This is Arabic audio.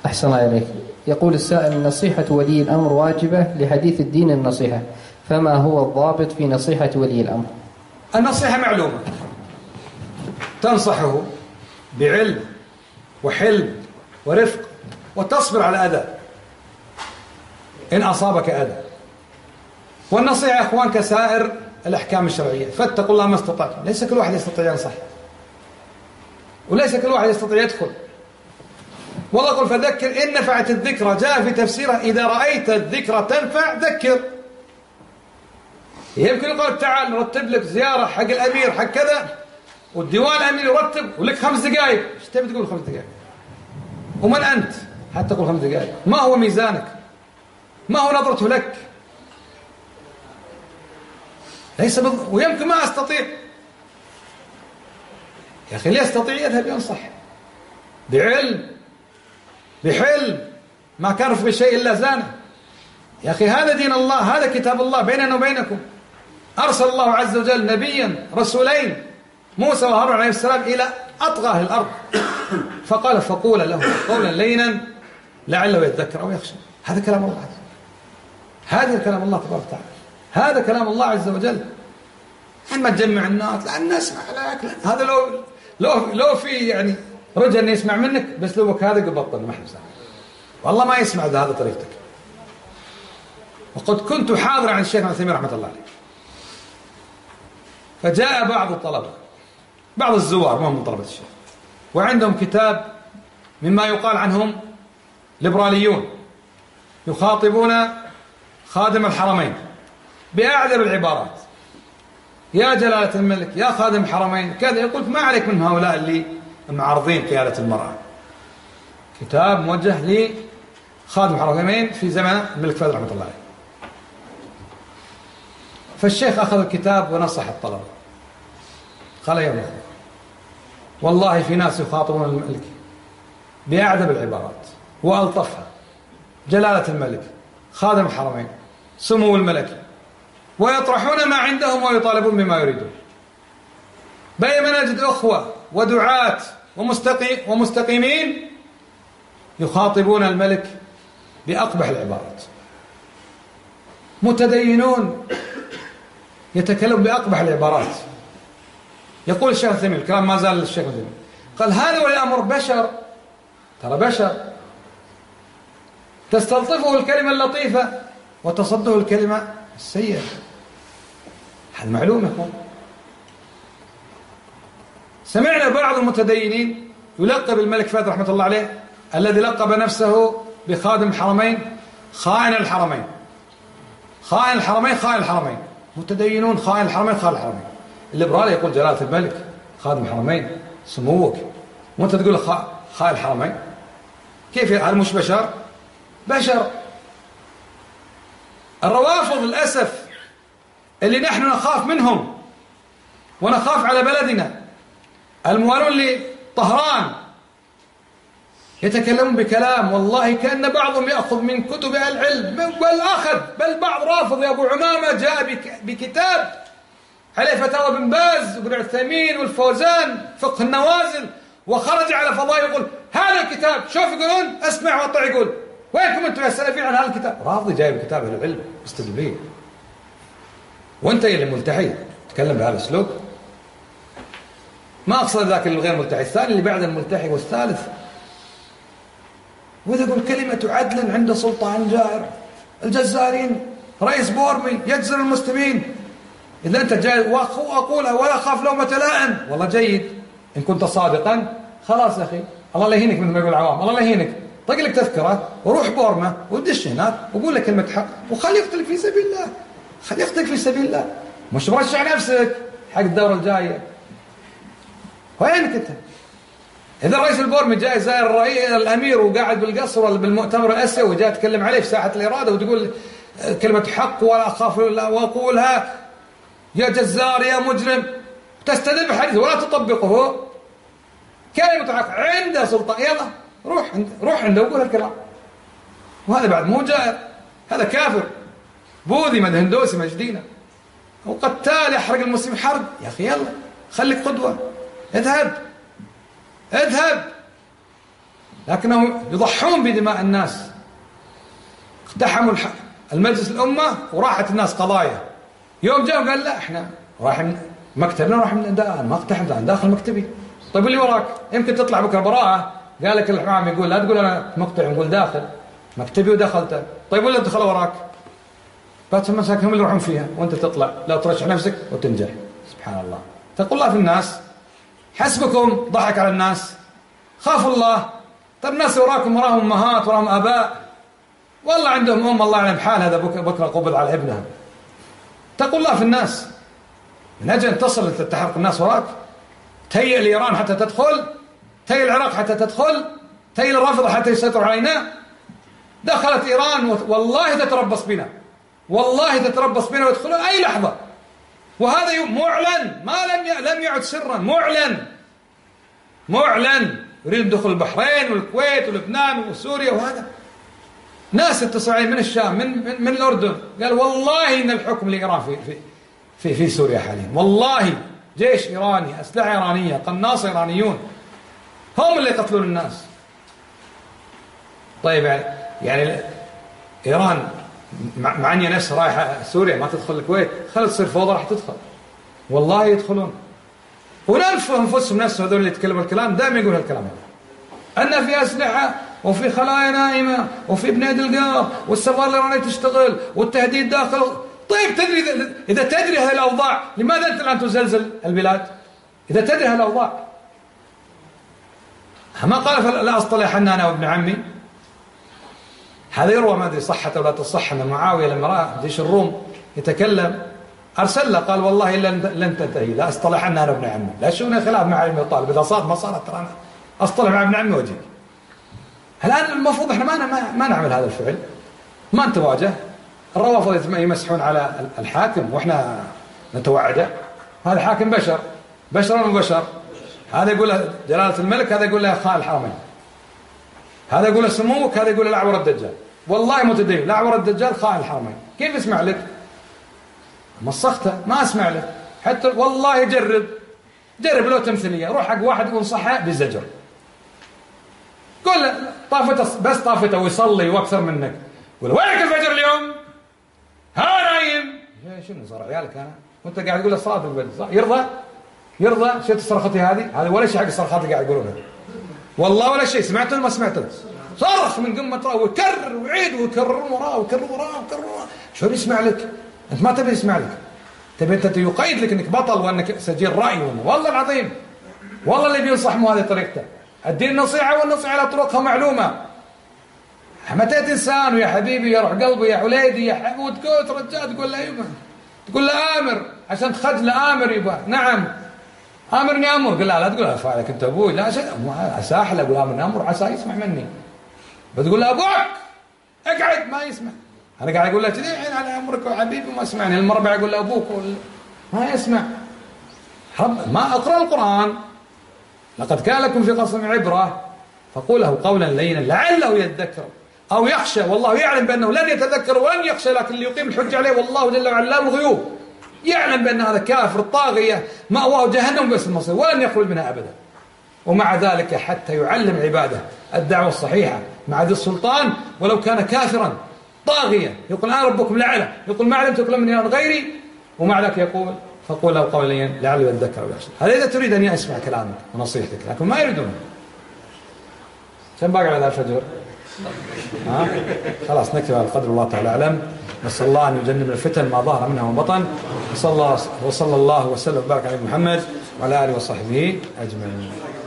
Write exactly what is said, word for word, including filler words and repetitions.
أحسن الله إليك. يقول السائل: نصيحة ولي الأمر واجبة لحديث الدين النصيحة، فما هو الضابط في نصيحة ولي الأمر؟ النصيحة معلومة، تنصحه بعلم وحلم ورفق وتصبر على أذى إن أصابك أذى. والنصيحة يا أخوان كسائر الأحكام الشرعية، فاتقوا الله ما استطعتم. ليس كل واحد يستطيع ينصح، وليس كل واحد يستطيع يدخل. والله يقول: فذكر إن نفعت الذكرى. جاء في تفسيره: إذا رأيت الذكرى تنفع ذكر. يمكن يقول: تعال نرتب لك زيارة حق الأمير حق كذا، والديوان الأمير يرتب ولك خمس دقائق. ايش تبي تقول خمس دقائق؟ ومن أنت حتى تقول خمس دقائق؟ ما هو ميزانك؟ ما هو نظرته لك؟ ليس بض... ويمكن ما أستطيع. يا أخي اللي يستطيع يذهب ينصح بعلم بحلم، ما كرف بشيء إلا زانه. يا أخي هذا دين الله، هذا كتاب الله بيننا وبينكم. أرسل الله عز وجل نبيا رسولين، موسى وهارون عليه السلام، إلى أطغى أهل الأرض، فقال: فقولا له قولا لينا لعله يتذكر أو يخشى. هذا كلام الله، هذا كلام الله تبارك وتعالى، هذا كلام الله عز وجل. ما تجمع الناس، لا الناس لك، هذا لو لو لو في يعني رجل أن يسمع منك بأسلوبك هذا قبضنا ما حبسه، والله ما يسمع هذا هذا طريقتك. وقد كنت حاضرا عن الشيخ ابن عثيمين رحمة الله عليه، فجاء بعض الطلبة، بعض الزوار ما هم من طلبة الشيخ، وعندهم كتاب مما يقال عنهم ليبراليون، يخاطبون خادم الحرمين بأعذب العبارات: يا جلالة الملك، يا خادم الحرمين كذا. يقول: ما عليك من هؤلاء اللي معارضين قيادة المرأة. كتاب موجه لخادم الحرمين في زمن الملك فهد رحمة الله عليه. فالشيخ أخذ الكتاب ونصح الطلبة، قال: يا ابن أخوة، والله في ناس يخاطبون الملك بأعذب العبارات وألطفها: جلالة الملك، خادم الحرمين، سمو الملك، ويطرحون ما عندهم ويطالبون بما يريدون. بينما نجد أخوة ودعاة ومستقيم ومستقيمين يخاطبون الملك بأقبح العبارات، متدينون يتكلم بأقبح العبارات. يقول الشيخ الثمين، الكلام ما زال الشيخ الثمين، قال: هذا ولي الأمر بشر، ترى بشر، تستلطفه الكلمة اللطيفة وتصده الكلمة السيئة. هذا معلوم يكون. سمعنا بعض المتدينين يلقب الملك فهد رحمة الله عليه، الذي لقب نفسه بخادم الحرمين، خائن الحرمين، خائن الحرمين، خائن الحرمين. متدينون خائن الحرمين، خائن الحرمين. الليبرالي يقول: جلالة الملك، خادم الحرمين، سموك، وانت تقول خائن الحرمين. كيف؟ هل مش بشر؟ بشر. الروافض للأسف اللي نحن نخاف منهم ونخاف على بلدنا، الموالون لطهران، يتكلمون بكلام والله كأن بعضهم يأخذ من كتب العلم، بل أخذ بل بعض رافض. يا أبو عمامة جاء بكتاب عليه فتاوى بن باز وابن عثيمين والفوزان فقه النوازل، وخرج على فضاء يقول: هذا الكتاب، شوف يقولون اسمع واطع، يقول: وينكم انتم يا السلفيين عن هذا الكتاب؟ رافضي جايب كتاب اهل العلم مستدلين، وانت اللي ملتحي تتكلم بهذا الاسلوب. ما اقصد ذاك الغير ملتحي، الثاني اللي بعد الملتحي والثالث. واذا يقول كلمه عدل عند سلطان جائر، الجزارين رئيس بورمي يجزر المسلمين، اذا انت جاي واقولها ولا اخاف لومه لائم، والله جيد ان كنت صادقا، خلاص يا اخي الله لا يهينك، مثل ما يقول العوام، الله لا يهينك، طق لك تذكره وروح بورما ودش هناك وقول لك كلمه حق، وخلي يقتلك في سبيل الله، خلي يقتلك في سبيل الله، مش مرشح نفسك حق الدوره الجايه. وينك انت؟ اذا رئيس البورمي جاي زائر الرئيس الامير وقاعد بالقصر ولا بالمؤتمر الاسيوي وجاء تكلم عليه في ساحه الاراده وتقول كلمه حق ولا اخاف واقولها يا جزار يا مجرم، تستدل بحديث ولا تطبقه، كلمه حق عنده سلطان، يلا روح عنده، روح عنده وقول الكلام. وهذا بعد مو جائر، هذا كافر بوذي مد هندوسي مجدينا وقتال يحرق المسلم حرب. يا اخي يلا خليك قدوه، اذهب اذهب لكنهم يضحون بدماء الناس. اقتحموا المجلس الأمة وراحت الناس قضايا. يوم جاء قال لا احنا راح مكتبنا راح انا ما اقتحمت انا داخل مكتبي. طيب اللي وراك يمكن تطلع بكره براءه. قال لك الحرام يقول لا تقول انا مقطع، نقول داخل مكتبي ودخلته. طيب ولا دخل وراك بات مساكن هم اللي يروحون فيها وانت تطلع لا ترشح نفسك وتنجح. سبحان الله. تقول الله في الناس حسبكم ضحك على الناس. خافوا الله. طيب الناس وراكم وراهم امهات وراهم اباء والله عندهم ام الله يعلم حال هذا بكره قبض على ابنها. تقول الله في الناس من اجل ان تصل تتحرك الناس وراك. تهيئ لايران حتى تدخل، تهيئ العراق حتى تدخل، تهيئ الرافضه حتى يسيطروا علينا. دخلت ايران والله تتربص بنا، والله تتربص بنا ويدخلون اي لحظه. وهذا معلن ما لم لم يعد سرا، معلن معلن. يريد دخول البحرين والكويت ولبنان وسوريا. وهذا ناس اتصلوا علي من الشام من من, من الاردن قال والله ان الحكم لايران في في في, في سوريا حاليا. والله جيش ايراني، اسلحه ايرانيه، قناصه ايرانيون هم اللي يقتلون الناس. طيب يعني ايران مع اني نفسها رايحه سوريا ما تدخل الكويت، خلت تصير فوضى راح تدخل. والله يدخلون. وننفوا انفسهم نفسهم هذول اللي يتكلموا الكلام دائما يقول هالكلام هذا ان في اسلحه وفي خلايا نائمه وفي بنيد القار والسفاره الايرانيه تشتغل والتهديد داخل. طيب تدري اذا تدري هذه الاوضاع لماذا انت الان تزلزل البلاد؟ اذا تدري هذه الاوضاع ما قال لا اصطلحن انا وابن عمي. هذا يروى ما ادري صحته ولا تصح ان معاويه لما راى جيش الروم يتكلم ارسل له قال والله لن لن تنتهي لا اصطلحن انا وابن عمي. لا شؤون خلاف مع علي بن طالب اذا صارت ما صارت ترى انا اصطلح مع ابن عمي واجي. الان المفروض احنا ما ما, ما نعمل هذا الفعل، ما نتواجه. الروافض يمسحون على الحاكم واحنا نتوعده. هذا حاكم بشر بشر وبشر. هذا يقول له جلاله الملك، هذا يقول له خال الحرمين، هذا يقول له سموك، هذا يقول له الاعور الدجال. والله متدين الاعور الدجال خال الحرمين. كيف اسمع لك؟ مسخته ما اسمع لك. حتى والله جرب جرب لو تمثيليه، روح حق واحد يقول صحه بالزجر. قول له طافته بس طافته ويصلي واكثر منك. قول له وينك الفجر اليوم؟ ها نايم. شنو صار عيالك انا؟ وانت قاعد تقول له صلاه البدر يرضى؟ يرضى؟ شفت صرختي هذه؟ هذا ولا شيء حق الصرخات اللي قاعد يقولونها. والله ولا شيء. سمعت ولا ما سمعت؟ صرخ من قمه راه ويكرر ويعيد ويكرر وراه ويكرر وراه ويكرر وراه. شو يسمع لك؟ انت ما تبي يسمع لك. تبي انت يقيد لك انك بطل وانك سجين راي. والله العظيم والله اللي بينصح مو هذه طريقته. الدين نصيحه والنصيحه على طرقها معلومه. متى انسان ويا حبيبي يا روح قلبي يا وليدي يا حبود كوت رجال تقول له ايوه تقول له امر عشان تخجله امر يبا نعم امرني امر. قال لا لا تقول افعلك انت ابوي لا عسى احلى اقول امرني امر عسى يسمع مني. بتقول له ابوك اقعد ما يسمع. انا قاعد اقول له كذي الحين على امرك وحبيبي ما يسمعني. المربع اقول له ابوك ما يسمع. رب ما اقرا القران لقد كان لكم في قصصهم عبره فقوله قولا لينا لعله يذكر او يخشى. والله يعلم بانه لن يتذكر ولن يخشى، لكن ليقيم الحجه عليه. والله جل وعلا علام الغيوب يعلم بان هذا كافر طاغيه مأواه جهنم بس المصير ولن يخرج منها ابدا. ومع ذلك حتى يعلم عباده الدعوه الصحيحه مع ذي السلطان ولو كان كافرا طاغيا. يقول انا ربكم الاعلى، يقول ما علمت لكم من اله غيري، ومع ذلك يقول فقول له قولا لينا لعله يذكر او يخشى. هذا اذا تريد ان يسمع كلامك ونصيحتك، لكن ما يريدون. كم باقي على الفجر؟ ها؟ خلاص نكتب على قدر. الله تعالى اعلم. نسال الله ان يجنب الفتن ما ظهر منها وبطن. وصلى الله وصلى الله وسلم وبارك على محمد وعلى اله وصحبه اجمعين.